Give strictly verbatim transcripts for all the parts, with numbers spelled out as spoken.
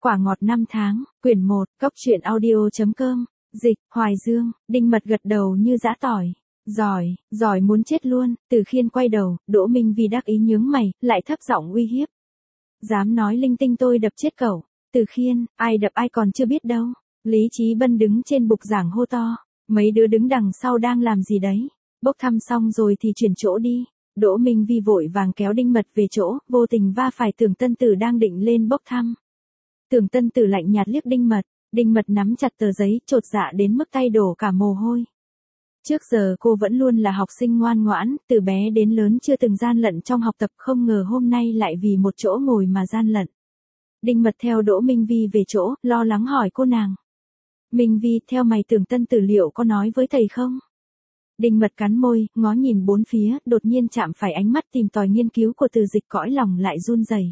Quả ngọt năm tháng, quyển một, cốc truyện audio chấm com, dịch, Hoài Dương, Đinh Mật gật đầu như giã tỏi. Giỏi, giỏi muốn chết luôn, Từ Khiên quay đầu, Đỗ Minh Vi đắc ý nhướng mày, lại thấp giọng uy hiếp. Dám nói linh tinh tôi đập chết cậu. Từ Khiên, ai đập ai còn chưa biết đâu. Lý Chí Bân đứng trên bục giảng hô to, mấy đứa đứng đằng sau đang làm gì đấy? Bốc thăm xong rồi thì chuyển chỗ đi. Đỗ Minh Vi vội vàng kéo Đinh Mật về chỗ, vô tình va phải Tưởng Tân Tử đang định lên bốc thăm. Tưởng Tân Tử lạnh nhạt liếc Đinh Mật, Đinh Mật nắm chặt tờ giấy, chột dạ đến mức tay đổ cả mồ hôi. Trước giờ cô vẫn luôn là học sinh ngoan ngoãn, từ bé đến lớn chưa từng gian lận trong học tập, không ngờ hôm nay lại vì một chỗ ngồi mà gian lận. Đinh Mật theo Đỗ Minh Vi về chỗ, lo lắng hỏi cô nàng. Minh Vi, theo mày Tưởng Tân Tử liệu có nói với thầy không? Đinh Mật cắn môi, ngó nhìn bốn phía, đột nhiên chạm phải ánh mắt tìm tòi nghiên cứu của Từ Dịch, cõi lòng lại run rẩy.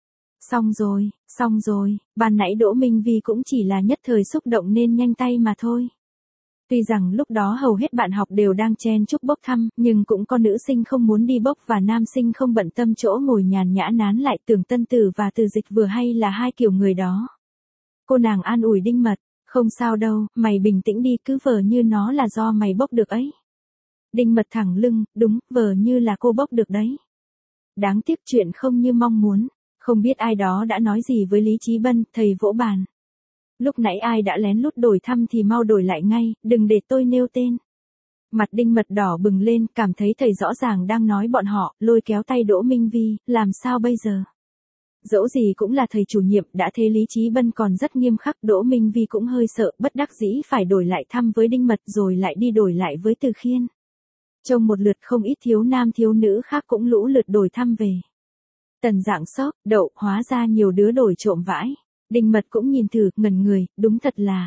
Xong rồi, xong rồi, ban nãy Đỗ Minh Vi cũng chỉ là nhất thời xúc động nên nhanh tay mà thôi. Tuy rằng lúc đó hầu hết bạn học đều đang chen chúc bốc thăm, nhưng cũng có nữ sinh không muốn đi bốc và nam sinh không bận tâm chỗ ngồi nhàn nhã nán lại. Tưởng Tân Tử và Từ Dịch vừa hay là hai kiểu người đó. Cô nàng an ủi Đinh Mật, không sao đâu, mày bình tĩnh đi, cứ vờ như nó là do mày bốc được ấy. Đinh Mật thẳng lưng, đúng, vờ như là cô bốc được đấy. Đáng tiếc chuyện không như mong muốn. Không biết ai đó đã nói gì với Lý Chí Bân, thầy vỗ bàn. Lúc nãy ai đã lén lút đổi thăm thì mau đổi lại ngay, đừng để tôi nêu tên. Mặt Đinh Mật đỏ bừng lên, cảm thấy thầy rõ ràng đang nói bọn họ, lôi kéo tay Đỗ Minh Vi, làm sao bây giờ? Dẫu gì cũng là thầy chủ nhiệm, đã thế Lý Chí Bân còn rất nghiêm khắc, Đỗ Minh Vi cũng hơi sợ, bất đắc dĩ phải đổi lại thăm với Đinh Mật rồi lại đi đổi lại với Từ Khiên. Trông một lượt không ít thiếu nam thiếu nữ khác cũng lũ lượt đổi thăm về. Tần Dạng sốc, đậu, hóa ra nhiều đứa đổi trộm vãi. Đinh Mật cũng nhìn thử, ngẩn người, đúng thật là.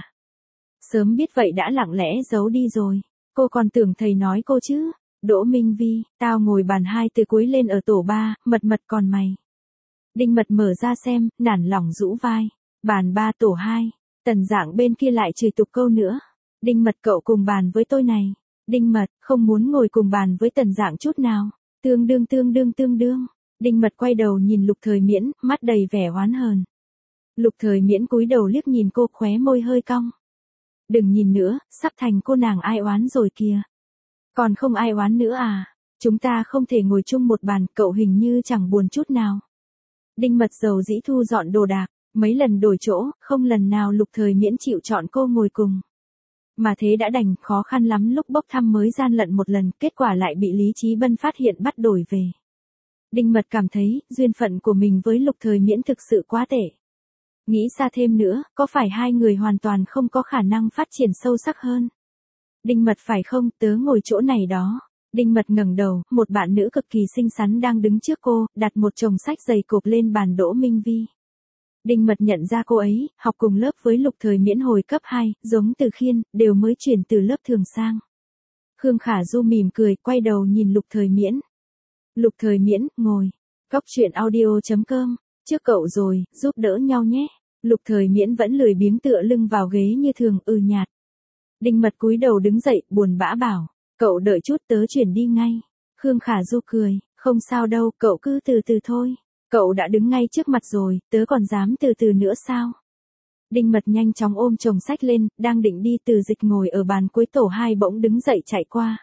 Sớm biết vậy đã lặng lẽ giấu đi rồi. Cô còn tưởng thầy nói cô chứ. Đỗ Minh Vi, tao ngồi bàn hai từ cuối lên ở tổ ba, Mật Mật còn mày. Đinh Mật mở ra xem, nản lòng rũ vai. Bàn ba tổ hai, Tần Dạng bên kia lại chửi tục câu nữa. Đinh Mật cậu cùng bàn với tôi này. Đinh Mật, không muốn ngồi cùng bàn với Tần Dạng chút nào. Tương đương tương đương tương đương. Đinh Mật quay đầu nhìn Lục Thời Miễn, mắt đầy vẻ oán hờn. Lục Thời Miễn cúi đầu liếc nhìn cô, khóe môi hơi cong. Đừng nhìn nữa, sắp thành cô nàng ai oán rồi kìa. Còn không ai oán nữa à? Chúng ta không thể ngồi chung một bàn, cậu hình như chẳng buồn chút nào. Đinh Mật dầu dĩ thu dọn đồ đạc, mấy lần đổi chỗ, không lần nào Lục Thời Miễn chịu chọn cô ngồi cùng. Mà thế đã đành, khó khăn lắm lúc bốc thăm mới gian lận một lần, kết quả lại bị Lý Chí Bân phát hiện bắt đổi về. Đinh Mật cảm thấy, duyên phận của mình với Lục Thời Miễn thực sự quá tệ. Nghĩ xa thêm nữa, có phải hai người hoàn toàn không có khả năng phát triển sâu sắc hơn? Đinh Mật phải không, tớ ngồi chỗ này đó. Đinh Mật ngẩng đầu, một bạn nữ cực kỳ xinh xắn đang đứng trước cô, đặt một chồng sách dày cộp lên bàn Đỗ Minh Vi. Đinh Mật nhận ra cô ấy, học cùng lớp với Lục Thời Miễn hồi cấp hai, giống Từ Khiên, đều mới chuyển từ lớp thường sang. Khương Khả Du mỉm cười, quay đầu nhìn Lục Thời Miễn. Lục Thời Miễn, ngồi. Cốc truyện audio chấm com, trước cậu rồi, giúp đỡ nhau nhé. Lục Thời Miễn vẫn lười biếng tựa lưng vào ghế như thường, ừ nhạt. Đinh Mật cúi đầu đứng dậy, buồn bã bảo, cậu đợi chút tớ chuyển đi ngay. Khương Khả Du cười, không sao đâu, cậu cứ từ từ thôi. Cậu đã đứng ngay trước mặt rồi, tớ còn dám từ từ nữa sao? Đinh Mật nhanh chóng ôm chồng sách lên, đang định đi. Từ Dịch ngồi ở bàn cuối tổ hai bỗng đứng dậy chạy qua.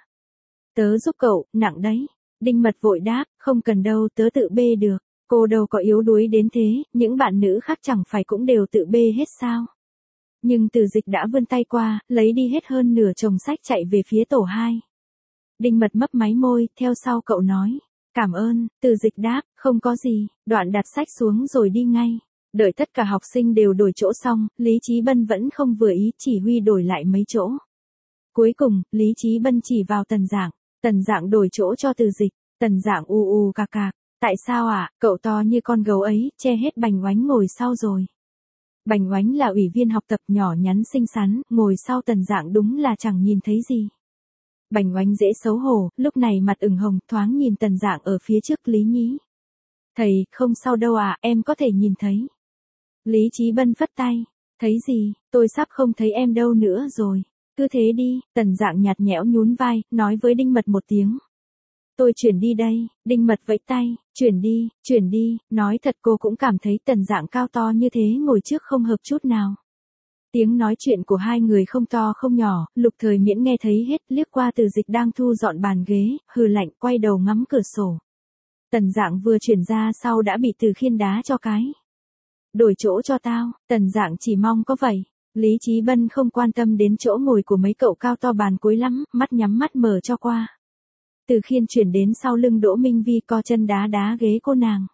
Tớ giúp cậu, nặng đấy. Đinh Mật vội đáp, không cần đâu, tớ tự bê được. Cô đâu có yếu đuối đến thế, những bạn nữ khác chẳng phải cũng đều tự bê hết sao? Nhưng Từ Dịch đã vươn tay qua, lấy đi hết hơn nửa chồng sách chạy về phía tổ hai. Đinh Mật mấp máy môi, theo sau cậu nói. Cảm ơn, Từ Dịch đáp, không có gì, đoạn đặt sách xuống rồi đi ngay. Đợi tất cả học sinh đều đổi chỗ xong, Lý Chí Bân vẫn không vừa ý, chỉ huy đổi lại mấy chỗ. Cuối cùng, Lý Chí Bân chỉ vào Tần Dạng, Tần Dạng đổi chỗ cho Từ Dịch, Tần Dạng u u cạc cạc, tại sao ạ, à? Cậu to như con gấu ấy, che hết Bành Oánh ngồi sau rồi. Bành Oánh là ủy viên học tập nhỏ nhắn xinh xắn, ngồi sau Tần Dạng đúng là chẳng nhìn thấy gì. Bành Oánh dễ xấu hổ, lúc này mặt ửng hồng, thoáng nhìn Tần Dạng ở phía trước Lý Nhí. Thầy, không sao đâu ạ, à, em có thể nhìn thấy. Lý Chí Bân phất tay, thấy gì, tôi sắp không thấy em đâu nữa rồi. Cứ thế đi, Tần Dạng nhạt nhẽo nhún vai, nói với Đinh Mật một tiếng. Tôi chuyển đi đây, Đinh Mật vẫy tay, Chuyển đi, chuyển đi, nói thật cô cũng cảm thấy Tần Dạng cao to như thế ngồi trước không hợp chút nào. Tiếng nói chuyện của hai người không to không nhỏ, Lục Thời Miễn nghe thấy hết, liếc qua Từ Dịch đang thu dọn bàn ghế, hừ lạnh, quay đầu ngắm cửa sổ. Tần Dạng vừa chuyển ra sau đã bị Từ Khiên đá cho cái. Đổi chỗ cho tao, Tần Dạng chỉ mong có vậy. Lý Chí Bân không quan tâm đến chỗ ngồi của mấy cậu cao to bàn cuối lắm, mắt nhắm mắt mở cho qua. Từ Khiên chuyển đến sau lưng Đỗ Minh Vi, co chân đá đá ghế cô nàng.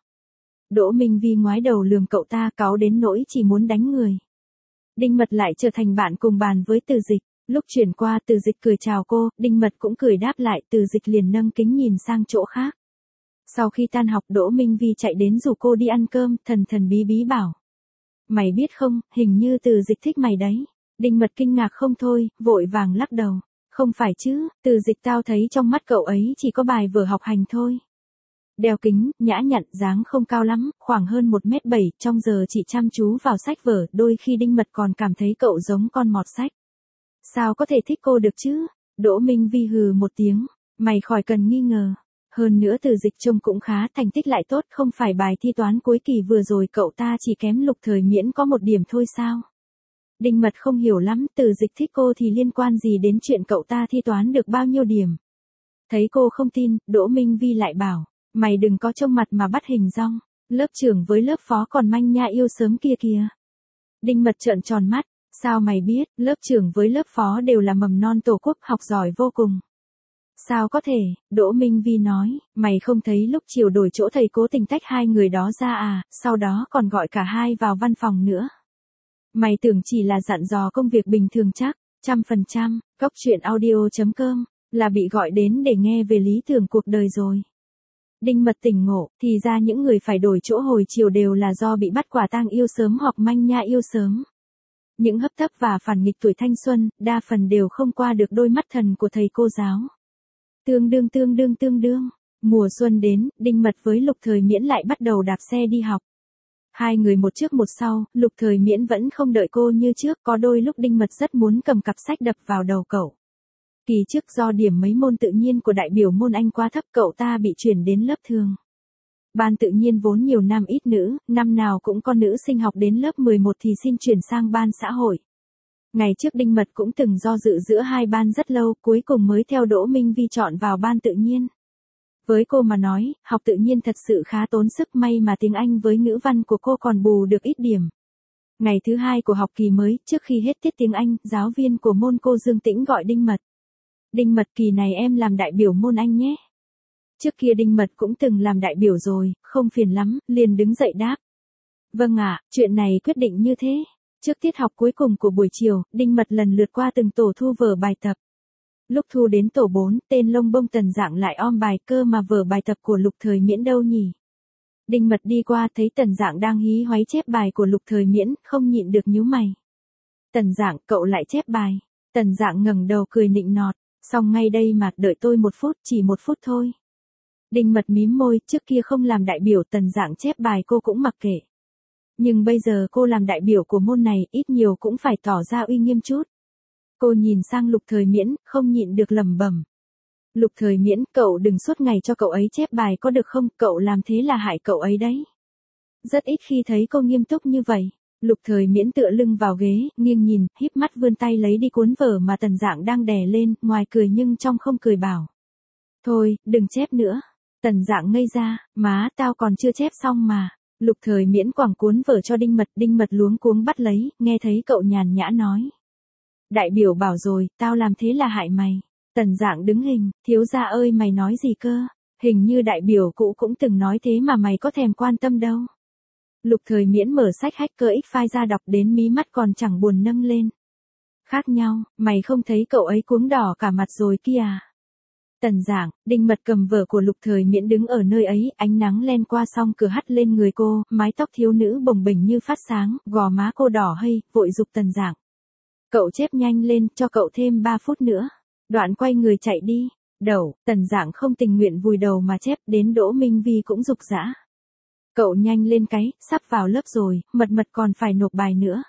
Đỗ Minh Vi ngoái đầu lườm cậu ta, cáu đến nỗi chỉ muốn đánh người. Đinh Mật lại trở thành bạn cùng bàn với Từ Dịch. Lúc chuyển qua, Từ Dịch cười chào cô, Đinh Mật cũng cười đáp lại, Từ Dịch liền nâng kính nhìn sang chỗ khác. Sau khi tan học, Đỗ Minh Vi chạy đến rủ cô đi ăn cơm, thần thần bí bí bảo. Mày biết không, hình như Từ Dịch thích mày đấy. Đinh Mật kinh ngạc không thôi, vội vàng lắc đầu. Không phải chứ, Từ Dịch tao thấy trong mắt cậu ấy chỉ có bài vở học hành thôi. Đeo kính, nhã nhặn, dáng không cao lắm, khoảng hơn một mét bảy, trong giờ chỉ chăm chú vào sách vở, đôi khi Đinh Mật còn cảm thấy cậu giống con mọt sách. Sao có thể thích cô được chứ? Đỗ Minh Vi hừ một tiếng, mày khỏi cần nghi ngờ. Hơn nữa Từ Dịch trông cũng khá, thành tích lại tốt, không phải bài thi toán cuối kỳ vừa rồi cậu ta chỉ kém Lục Thời Miễn có một điểm thôi sao? Đinh Mật không hiểu lắm, Từ Dịch thích cô thì liên quan gì đến chuyện cậu ta thi toán được bao nhiêu điểm. Thấy cô không tin, Đỗ Minh Vi lại bảo, mày đừng có trông mặt mà bắt hình dong, lớp trưởng với lớp phó còn manh nha yêu sớm kia kìa. Đinh Mật trợn tròn mắt, sao mày biết, lớp trưởng với lớp phó đều là mầm non Tổ quốc, học giỏi vô cùng. Sao có thể, Đỗ Minh Vi nói, mày không thấy lúc chiều đổi chỗ thầy cố tình tách hai người đó ra à, sau đó còn gọi cả hai vào văn phòng nữa. Mày tưởng chỉ là dặn dò công việc bình thường chắc, trăm phần trăm, góc truyện audio chấm com, là bị gọi đến để nghe về lý tưởng cuộc đời rồi. Đinh Mật tỉnh ngộ, thì ra những người phải đổi chỗ hồi chiều đều là do bị bắt quả tang yêu sớm hoặc manh nha yêu sớm. Những hấp tấp và phản nghịch tuổi thanh xuân, đa phần đều không qua được đôi mắt thần của thầy cô giáo. Tương đương tương đương tương đương, mùa xuân đến, Đinh Mật với Lục Thời Miễn lại bắt đầu đạp xe đi học. Hai người một trước một sau, Lục Thời Miễn vẫn không đợi cô như trước, có đôi lúc Đinh Mật rất muốn cầm cặp sách đập vào đầu cậu. Kỳ trước do điểm mấy môn tự nhiên của đại biểu môn Anh quá thấp, cậu ta bị chuyển đến lớp thường. Ban tự nhiên vốn nhiều nam ít nữ, năm nào cũng có nữ sinh học đến lớp mười một thì xin chuyển sang ban xã hội. Ngày trước Đinh Mật cũng từng do dự giữa hai ban rất lâu, cuối cùng mới theo Đỗ Minh Vi chọn vào ban tự nhiên. Với cô mà nói, học tự nhiên thật sự khá tốn sức, may mà tiếng Anh với ngữ văn của cô còn bù được ít điểm. Ngày thứ hai của học kỳ mới, trước khi hết tiết tiếng Anh, giáo viên của môn cô Dương Tĩnh gọi Đinh Mật. Đinh Mật, kỳ này em làm đại biểu môn Anh nhé. Trước kia Đinh Mật cũng từng làm đại biểu rồi, không phiền lắm, liền đứng dậy đáp. Vâng ạ, chuyện này quyết định như thế. Trước tiết học cuối cùng của buổi chiều, Đinh Mật lần lượt qua từng tổ thu vở bài tập. Lúc thu đến tổ bốn, tên lông bông Tần Dạng lại om bài, cơ mà vở bài tập của Lục Thời Miễn đâu nhỉ? Đinh Mật đi qua thấy Tần Dạng đang hí hoáy chép bài của Lục Thời Miễn, không nhịn được nhíu mày. Tần Dạng, cậu lại chép bài. Tần Dạng ngẩng đầu cười nịnh nọt, xong ngay đây mà, đợi tôi một phút, chỉ một phút thôi. Đinh Mật mím môi, trước kia không làm đại biểu Tần Dạng chép bài cô cũng mặc kệ. Nhưng bây giờ cô làm đại biểu của môn này, ít nhiều cũng phải tỏ ra uy nghiêm chút. Cô nhìn sang Lục Thời Miễn, không nhịn được lẩm bẩm. Lục Thời Miễn, cậu đừng suốt ngày cho cậu ấy chép bài có được không, cậu làm thế là hại cậu ấy đấy. Rất ít khi thấy cô nghiêm túc như vậy. Lục Thời Miễn tựa lưng vào ghế, nghiêng nhìn, híp mắt vươn tay lấy đi cuốn vở mà Tần Dạng đang đè lên, ngoài cười nhưng trong không cười bảo. Thôi, đừng chép nữa. Tần Dạng ngây ra, má, tao còn chưa chép xong mà. Lục Thời Miễn quẳng cuốn vở cho Đinh Mật, Đinh Mật luống cuống bắt lấy, nghe thấy cậu nhàn nhã nói. Đại biểu bảo rồi, tao làm thế là hại mày. Tần Dạng đứng hình, thiếu gia ơi mày nói gì cơ, hình như đại biểu cũ cũng từng nói thế mà mày có thèm quan tâm đâu. Lục Thời Miễn mở sách Hacker X-File ra đọc đến mí mắt còn chẳng buồn nâng lên. Khác nhau, mày không thấy cậu ấy cuống đỏ cả mặt rồi kia à? Tần Dạng, Đinh Mật cầm vở của Lục Thời Miễn đứng ở nơi ấy, ánh nắng len qua song cửa hắt lên người cô, mái tóc thiếu nữ bồng bềnh như phát sáng, gò má cô đỏ hây, vội giục Tần Dạng. Cậu chép nhanh lên, cho cậu thêm ba phút nữa. Đoạn quay người chạy đi. Đầu, Tần Dạng không tình nguyện vùi đầu mà chép, đến Đỗ Minh Vi cũng giục giã. Cậu nhanh lên cái, sắp vào lớp rồi, mật mật còn phải nộp bài nữa.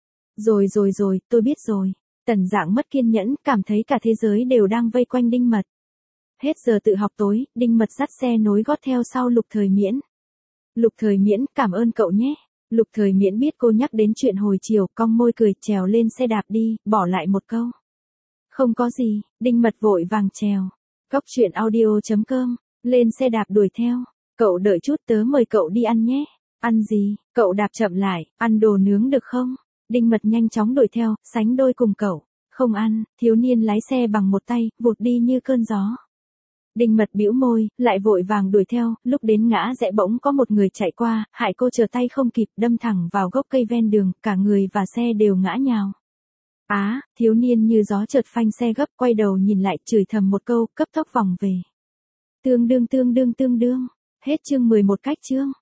Rồi rồi rồi, tôi biết rồi. Tần Dạng mất kiên nhẫn, cảm thấy cả thế giới đều đang vây quanh Đinh Mật. Hết giờ tự học tối, Đinh Mật dắt xe nối gót theo sau Lục Thời Miễn. Lục Thời Miễn, cảm ơn cậu nhé. Lục Thời Miễn biết cô nhắc đến chuyện hồi chiều, cong môi cười, trèo lên xe đạp đi, bỏ lại một câu. Không có gì, Đinh Mật vội vàng trèo. Cóc truyện audio chấm com, lên xe đạp đuổi theo. Cậu đợi chút tớ mời cậu đi ăn nhé. Ăn gì? Cậu đạp chậm lại, ăn đồ nướng được không? Đinh Mật nhanh chóng đuổi theo, sánh đôi cùng cậu. Không ăn, thiếu niên lái xe bằng một tay, vụt đi như cơn gió. Đinh Mật bĩu môi, lại vội vàng đuổi theo, lúc đến ngã rẽ bỗng có một người chạy qua, hại cô trở tay không kịp, đâm thẳng vào gốc cây ven đường, cả người và xe đều ngã nhào. Á, thiếu niên như gió chợt phanh xe gấp, quay đầu nhìn lại, chửi thầm một câu, cấp tốc vòng về. Tương đương tương đương tương đương. Hết chương mười một cách chương.